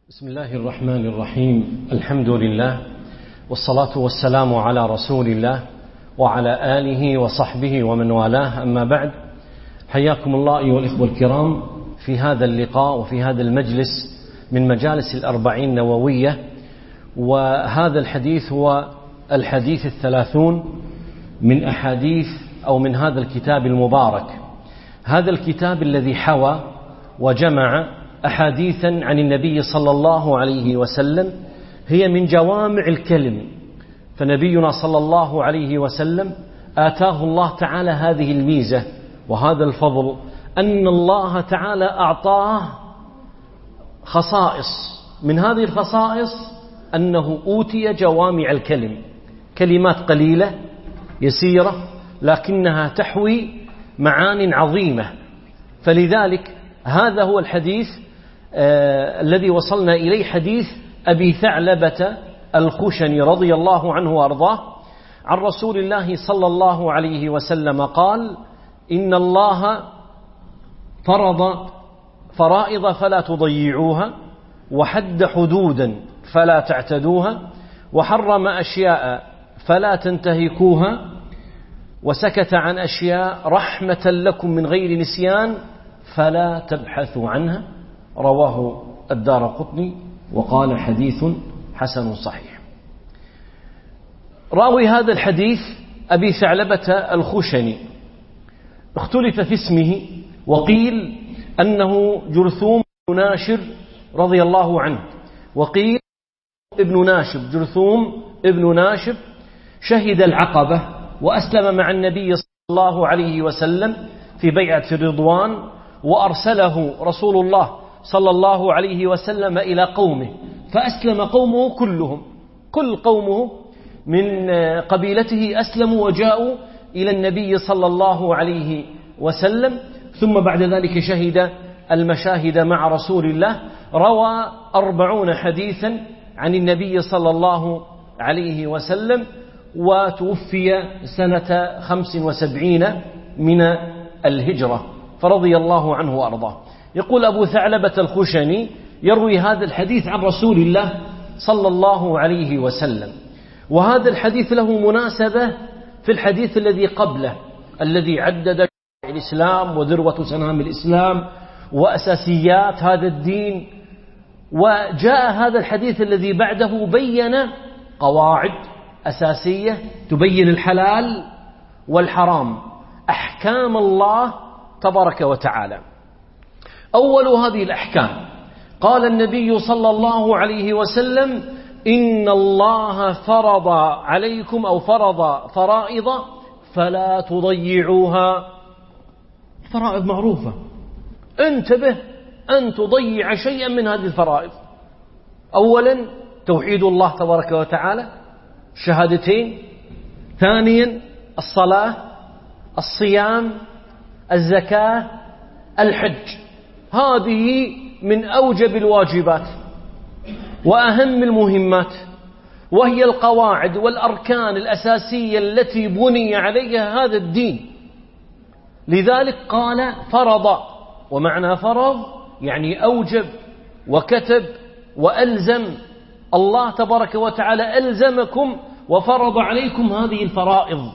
بسم الله الرحمن الرحيم. الحمد لله والصلاة والسلام على رسول الله وعلى آله وصحبه ومن والاه، أما بعد. حياكم الله أيها الإخوة الكرام في هذا اللقاء وفي هذا المجلس من مجالس الأربعين النووية، وهذا الحديث هو الحديث 30 من أحاديث أو من هذا الكتاب المبارك، هذا الكتاب الذي حوى وجمع أحاديثا عن النبي صلى الله عليه وسلم، هي من جوامع الكلم. فنبينا صلى الله عليه وسلم آتاه الله تعالى هذه الميزة وهذا الفضل، أن الله تعالى أعطاه خصائص، من هذه الخصائص أنه أوتي جوامع الكلم، كلمات قليلة يسيرة لكنها تحوي معان عظيمة. فلذلك هذا هو الحديث الذي وصلنا إليه، حديث أبي ثعلبة الخشني رضي الله عنه وأرضاه عن رسول الله صلى الله عليه وسلم قال: إن الله فرض فرائض فلا تضيعوها، وحد حدودا فلا تعتدوها، وحرم أشياء فلا تنتهكوها، وسكت عن أشياء رحمة لكم من غير نسيان فلا تبحثوا عنها. رواه الدارقطني وقال حديث حسن صحيح. راوي هذا الحديث أبي ثعلبة الخشني، اختلف في اسمه، وقيل أنه جرثوم بن ناشر رضي الله عنه، وقيل ابن ناشب، جرثوم ابن ناشب، شهد العقبة وأسلم مع النبي صلى الله عليه وسلم في بيعة الرضوان، وأرسله رسول الله صلى الله عليه وسلم إلى قومه، فأسلم قومه كلهم، كل قومه من قبيلته أسلموا وجاءوا إلى النبي صلى الله عليه وسلم. ثم بعد ذلك شهد المشاهد مع رسول الله، روى 40 حديثا عن النبي صلى الله عليه وسلم، وتوفي سنة 75 من الهجرة، فرضي الله عنه وأرضاه. يقول أبو ثعلبة الخشني يروي هذا الحديث عن رسول الله صلى الله عليه وسلم، وهذا الحديث له مناسبة في الحديث الذي قبله، الذي عدد الإسلام وذروة سنام الإسلام وأساسيات هذا الدين، وجاء هذا الحديث الذي بعده بين قواعد أساسية تبين الحلال والحرام، أحكام الله تبارك وتعالى. أول هذه الأحكام قال النبي صلى الله عليه وسلم: إن الله فرض عليكم أو فرض فرائض فلا تضيعوها. فرائض معروفة، انتبه أن تضيع شيئا من هذه الفرائض. أولا توحيد الله تبارك وتعالى، شهادتين. ثانيا الصلاة، الصيام، الزكاة، الحج. هذه من أوجب الواجبات وأهم المهمات، وهي القواعد والأركان الأساسية التي بني عليها هذا الدين. لذلك قال فرض، ومعنى فرض يعني أوجب وكتب وألزم. الله تبارك وتعالى ألزمكم وفرض عليكم هذه الفرائض،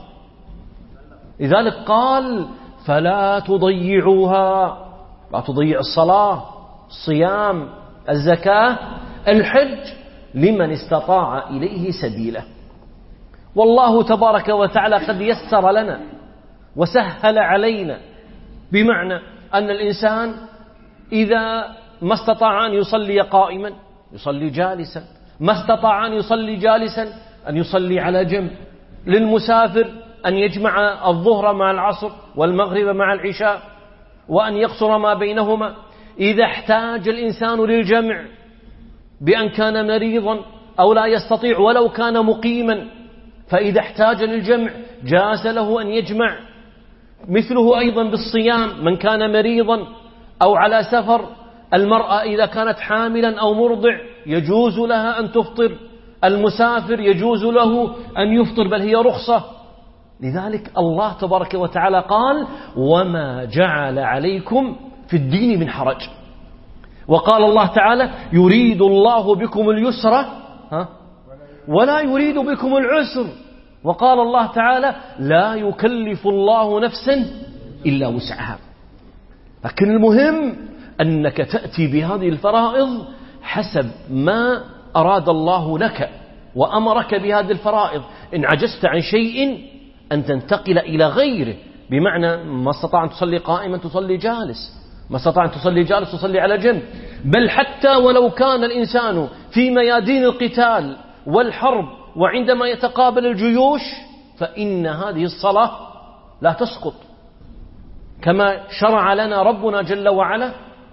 لذلك قال فلا تضيعوها، لا تضيع الصلاة، الصيام، الزكاة، الحج، لمن استطاع إليه سبيله. والله تبارك وتعالى قد يسر لنا وسهل علينا، بمعنى أن الإنسان إذا ما استطاع أن يصلي قائما يصلي جالسا، ما استطاع أن يصلي جالسا أن يصلي على جنب، للمسافر أن يجمع الظهر مع العصر والمغرب مع العشاء، وأن يقصر ما بينهما. إذا احتاج الإنسان للجمع بأن كان مريضا أو لا يستطيع ولو كان مقيما، فإذا احتاج للجمع جاز له أن يجمع. مثله أيضا بالصيام، من كان مريضا أو على سفر، المرأة إذا كانت حاملا أو مرضع يجوز لها أن تفطر، المسافر يجوز له أن يفطر، بل هي رخصة. لذلك الله تبارك وتعالى قال: وما جعل عليكم في الدين من حرج. وقال الله تعالى يريد الله بكم اليسر ولا يريد بكم العسر. وقال الله تعالى لا يكلف الله نفسا إلا وسعها. لكن المهم أنك تأتي بهذه الفرائض حسب ما أراد الله لك وأمرك بهذه الفرائض. إن عجزت عن شيء أن تنتقل إلى غيره، بمعنى ما استطاع أن تصلي قائما تصلي جالس، ما استطاع أن تصلي جالس تصلي على جنب. بل حتى ولو كان الإنسان في ميادين القتال والحرب وعندما يتقابل الجيوش فإن هذه الصلاة لا تسقط، كما شرع لنا ربنا جل وعلا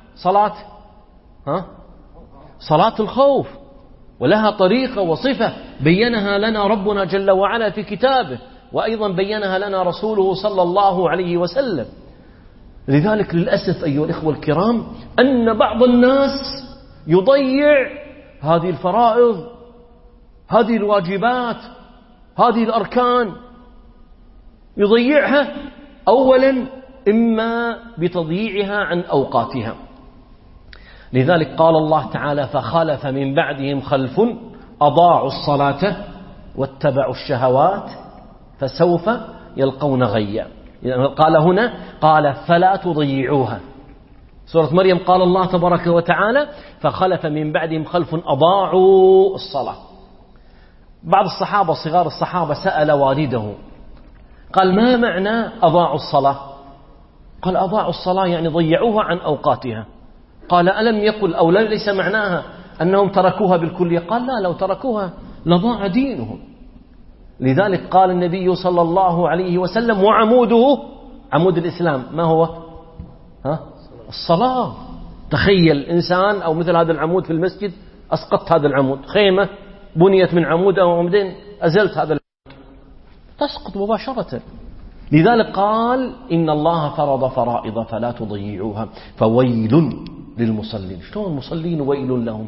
صلاة الخوف، ولها طريقة وصفة بينها لنا ربنا جل وعلا في كتابه، وأيضا بينها لنا رسوله صلى الله عليه وسلم. لذلك للأسف أيها الإخوة الكرام أن بعض الناس يضيع هذه الفرائض، هذه الواجبات، هذه الأركان، يضيعها أولا إما بتضييعها عن أوقاتها. لذلك قال الله تعالى فخلف من بعدهم خلف أضاعوا الصلاة واتبعوا الشهوات فسوف يلقون غيا. قال هنا قال فلا تضيعوها. سورة مريم قال الله تبارك وتعالى فخلف من بعدهم خلف أضاعوا الصلاة. بعض الصحابة صغار الصحابة سأل والده قال ما معنى أضاعوا الصلاة؟ قال أضاعوا الصلاة يعني ضيعوها عن أوقاتها. قال ألم يقل أو ليس معناها أنهم تركوها بالكلية؟ قال لا، لو تركوها لضاع دينهم. لذلك قال النبي صلى الله عليه وسلم وعموده، عمود الإسلام ما هو؟ الصلاة. تخيل إنسان أو مثل هذا العمود في المسجد، أسقطت هذا العمود، خيمة بنيت من عمود أو عمودين أزلت هذا العمود تسقط مباشرة. لذلك قال إن الله فرض فرائض فلا تضيعوها فويل للمصلين. شلون المصلين ويل لهم؟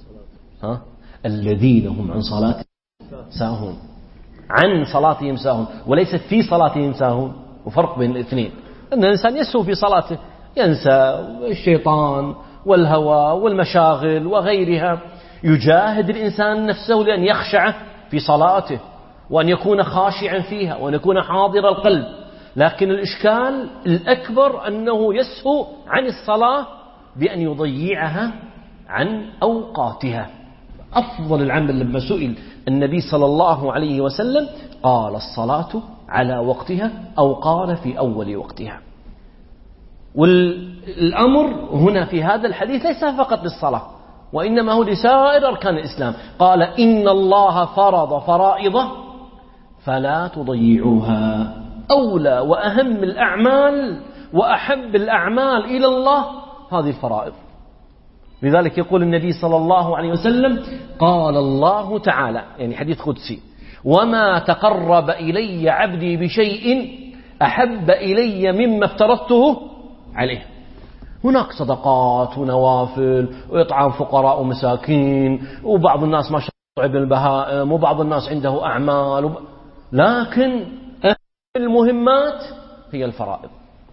الذين هم عن صلاتهم ساهون، عن صلاتهم ساهون، وليست في صلاتهم ساهون. وفرق بين الاثنين، أن الإنسان يسهو في صلاته، ينسى الشيطان والهوى والمشاغل وغيرها. يجاهد الإنسان نفسه لأن يخشع في صلاته وأن يكون خاشعا فيها وأن يكون حاضر القلب. لكن الإشكال الأكبر أنه يسهو عن الصلاة بأن يضيعها عن أوقاتها. أفضل العمل لما سئل النبي صلى الله عليه وسلم قال الصلاة على وقتها أو قال في أول وقتها. والأمر هنا في هذا الحديث ليس فقط للصلاة وإنما هو لسائر أركان الإسلام. قال إن الله فرض فرائض فلا تضيعوها. أولى وأهم الأعمال وأحب الأعمال إلى الله هذه الفرائض. لذلك يقول النبي صلى الله عليه وسلم قال الله تعالى، يعني حديث قدسي، وما تقرب إلي عبدي بشيء أحب إلي مما افترضته عليه. هناك صدقات ونوافل وإطعام فقراء ومساكين، وبعض الناس ما شاء الله يطعم البهائم، وبعض الناس عنده أعمال لكن المهمات هي الفرائض.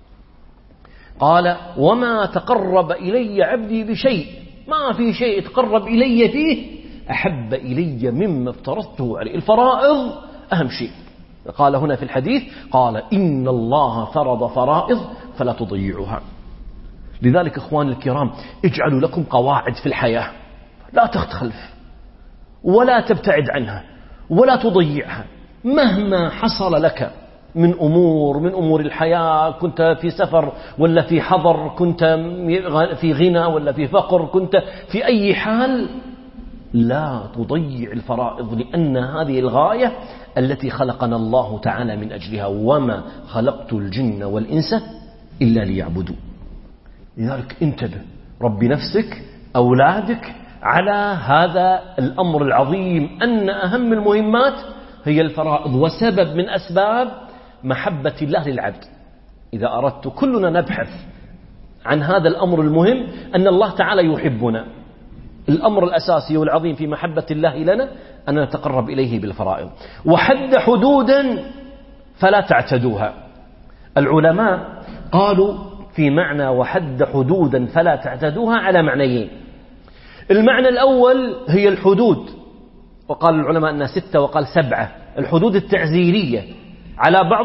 قال وما تقرب إلي عبدي بشيء، ما في شيء تقرب إلي فيه أحب إلي مما افترضته عليه. الفرائض أهم شيء. قال هنا في الحديث قال إن الله فرض فرائض فلا تضيعوها. لذلك إخواني الكرام اجعلوا لكم قواعد في الحياة، لا تختلف ولا تبتعد عنها ولا تضيعها. مهما حصل لك من أمور الحياة، كنت في سفر ولا في حضر، كنت في غنى ولا في فقر، كنت في أي حال، لا تضيع الفرائض، لأن هذه الغاية التي خلقنا الله تعالى من أجلها. وما خلقت الجن والإنس إلا ليعبدوا. لذلك انتبه، رب نفسك أولادك على هذا الأمر العظيم، أن أهم المهمات هي الفرائض، وسبب من أسباب محبة الله للعبد. إذا أردت كلنا نبحث عن هذا الأمر المهم، أن الله تعالى يحبنا. الأمر الأساسي والعظيم في محبة الله لنا أن نتقرب إليه بالفرائض. وحد حدودا فلا تعتدوها. العلماء قالوا في معنى وحد حدودا فلا تعتدوها على معنيين. المعنى الأول هي الحدود، وقال العلماء أنها 6 وقال 7، الحدود التعزيرية على بعض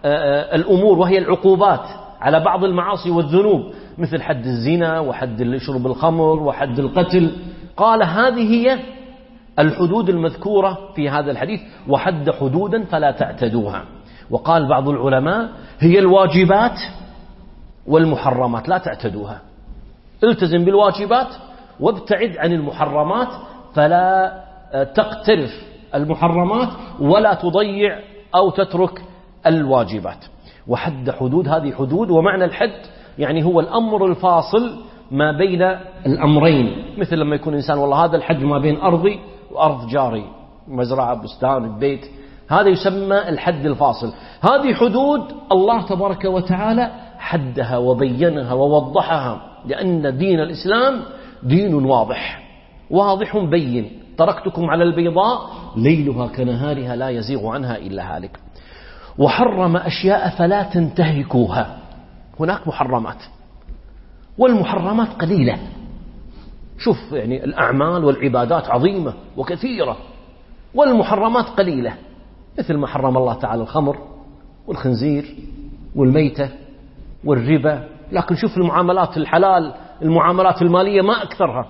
الأمور وهي العقوبات على بعض المعاصي والذنوب، مثل حد الزنا وحد شرب الخمر وحد القتل. قال هذه هي الحدود المذكورة في هذا الحديث، وحد حدودا فلا تعتدوها. وقال بعض العلماء هي الواجبات والمحرمات لا تعتدوها، التزم بالواجبات وابتعد عن المحرمات، فلا تقترف المحرمات ولا تضيع أو تترك الواجبات. وحد حدود، هذه حدود، ومعنى الحد يعني هو الأمر الفاصل ما بين الأمرين، مثل لما يكون إنسان والله هذا الحد ما بين أرضي وأرض جاري، مزرعة، بستان، بيت، هذا يسمى الحد الفاصل. هذه حدود الله تبارك وتعالى حدها وبينها ووضحها، لأن دين الإسلام دين واضح بين. تركتكم على البيضاء ليلها كنهارها لا يزيغ عنها إلا هالك. وحرم أشياء فلا تنتهكوها. هناك محرمات، والمحرمات قليلة. شوف يعني الأعمال والعبادات عظيمة وكثيرة، والمحرمات قليلة، مثل ما حرم الله تعالى الخمر والخنزير والميتة والربا. لكن شوف المعاملات الحلال، المعاملات المالية ما أكثرها،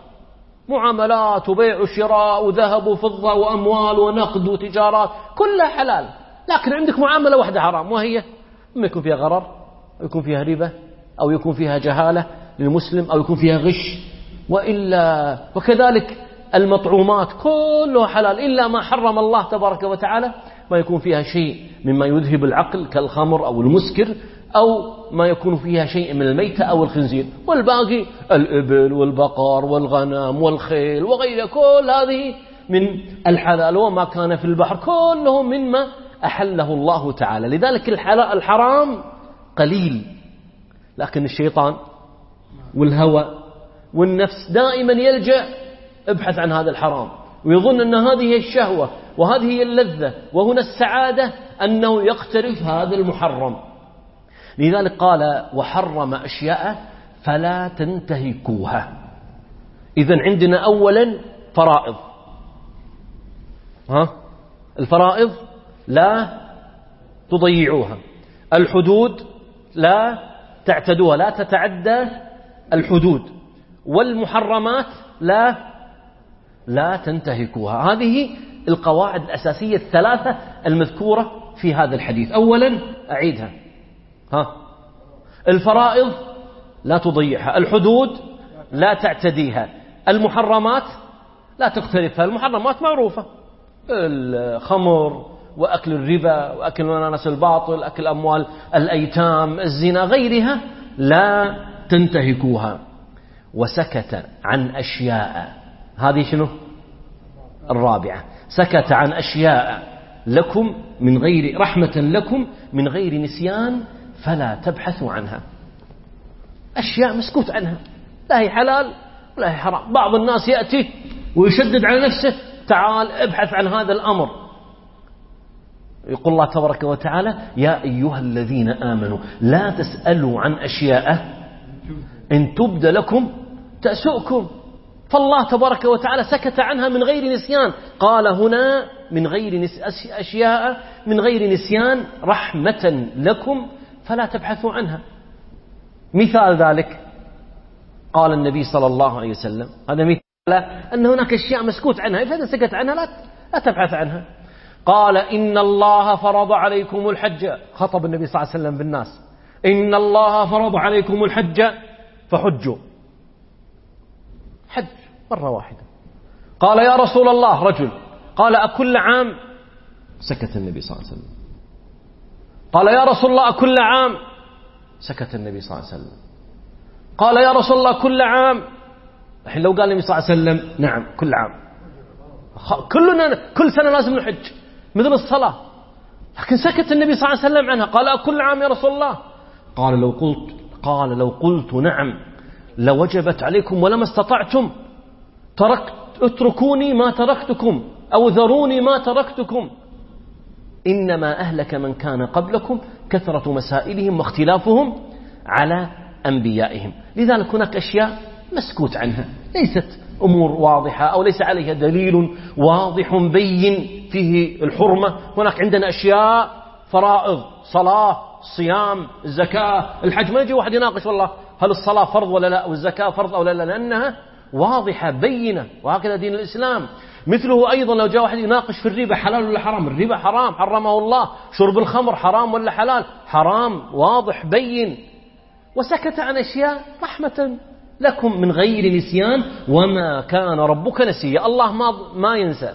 معاملات وبيع وشراء وذهب وفضة وأموال ونقد وتجارات كلها حلال، لكن عندك معاملة واحدة حرام، وهي إما يكون فيها غرر أو يكون فيها ربا أو يكون فيها جهالة للمسلم أو يكون فيها غش، وإلا وكذلك المطعومات كلها حلال إلا ما حرم الله تبارك وتعالى، ما يكون فيها شيء مما يذهب العقل كالخمر أو المسكر، أو ما يكون فيها شيء من الميتة أو الخنزير، والباقي الإبل والبقر والغنم والخيل وغيرها، كل هذه من الحلال، وما كان في البحر كله مما أحله الله تعالى. لذلك الحرام قليل، لكن الشيطان والهوى والنفس دائما يلجأ ابحث عن هذا الحرام، ويظن أن هذه هي الشهوة وهذه هي اللذة وهنا السعادة، أنه يقترف هذا المحرم. لذلك قال وحرم أشياء فلا تنتهكوها. إذن عندنا أولا فرائض، الفرائض لا تضيعوها، الحدود لا تعتدوها، لا تتعدى الحدود، والمحرمات لا تنتهكوها. هذه القواعد الأساسية الثلاثة المذكورة في هذا الحديث. أولا أعيدها، الفرائض لا تضيعها، الحدود لا تعتديها، المحرمات لا تقترفها. المحرمات معروفة، الخمر وأكل الربا وأكل الناس الباطل، أكل أموال الأيتام، الزنا، غيرها لا تنتهكوها. وسكت عن أشياء، هذه شنو؟ الرابعة، سكت عن أشياء لكم من غير رحمة لكم من غير نسيان فلا تبحثوا عنها. أشياء مسكوت عنها، لا هي حلال ولا هي حرام. بعض الناس يأتي ويشدد على نفسه، تعال ابحث عن هذا الأمر. يقول الله تبارك وتعالى يا أيها الذين آمنوا لا تسألوا عن أشياء إن تبد لكم تأسؤكم. فالله تبارك وتعالى سكت عنها من غير نسيان، قال هنا من غير أشياء من غير نسيان رحمة لكم فلا تبحثوا عنها. مثال ذلك قال النبي صلى الله عليه وسلم، هذا مثال أن هناك أشياء مسكوت عنها، فإذا سكت عنها لا تبحث عنها. قال إن الله فرض عليكم الحج، خطب النبي صلى الله عليه وسلم بالناس، إن الله فرض عليكم الحج فحجوا، حج مرة واحدة. قال يا رسول الله رجل، قال أكل عام؟ سكت النبي صلى الله عليه وسلم. قال يا رسول الله أكل عام؟ سكت النبي صلى الله عليه وسلم. قال يا رسول الله كل عام؟ الحين لو قال النبي صلى الله عليه وسلم نعم كل عام، كل سنة لازم نحج مثل الصلاة، لكن سكت النبي صلى الله عليه وسلم عنها. قال كل عام يا رسول الله؟ قال لو قلت نعم لوجبت عليكم ولما استطعتم، اتركوني ما تركتكم أو ذروني ما تركتكم. إنما أهلك من كان قبلكم كثرة مسائلهم واختلافهم على أنبيائهم. لذلك هناك أشياء مسكوت عنها، ليست أمور واضحة أو ليس عليها دليل واضح بين فيه الحرمة. هناك عندنا أشياء فرائض، صلاة، صيام، الزكاة، الحج، ما يجي واحد يناقش والله هل الصلاة فرض ولا لا والزكاة فرض أو لا، لأنها واضحة بينة، وهكذا دين الإسلام. مثله أيضا لو جاء واحد يناقش في الربا حلال ولا حرام، الربا حرام حرمه الله، شرب الخمر حرام ولا حلال، حرام واضح بين، وسكت عن أشياء رحمة لكم من غير نسيان وما كان ربك نسيا. الله ما ينسى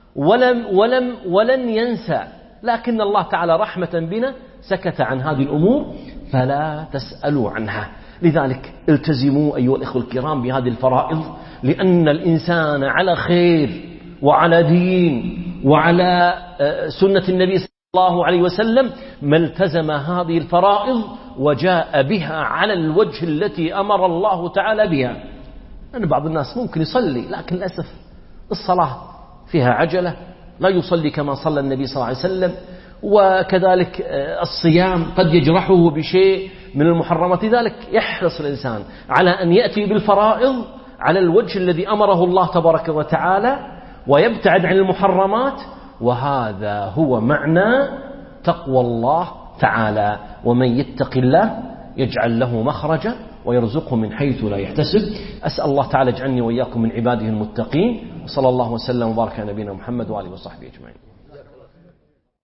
ولن ينسى، لكن الله تعالى رحمة بنا سكت عن هذه الأمور فلا تسألوا عنها. لذلك التزموا أيها الإخوة الكرام بهذه الفرائض، لأن الإنسان على خير وعلى دين وعلى سنة النبي صلى الله عليه وسلم ما التزم هذه الفرائض وجاء بها على الوجه التي أمر الله تعالى بها. أن بعض الناس ممكن يصلي لكن للأسف الصلاة فيها عجلة، لا يصلي كما صلى النبي صلى الله عليه وسلم، وكذلك الصيام قد يجرحه بشيء من المحرمات. لذلك يحرص الإنسان على أن يأتي بالفرائض على الوجه الذي أمره الله تبارك وتعالى ويبتعد عن المحرمات، وهذا هو معنى تقوى الله تعالى. ومن يتق الله يجعل له مخرجا ويرزقه من حيث لا يحتسب. أسأل الله تعالى يجعلني وإياكم من عباده المتقين، وصلى الله وسلم وبارك على نبينا محمد وآله وصحبه أجمعين.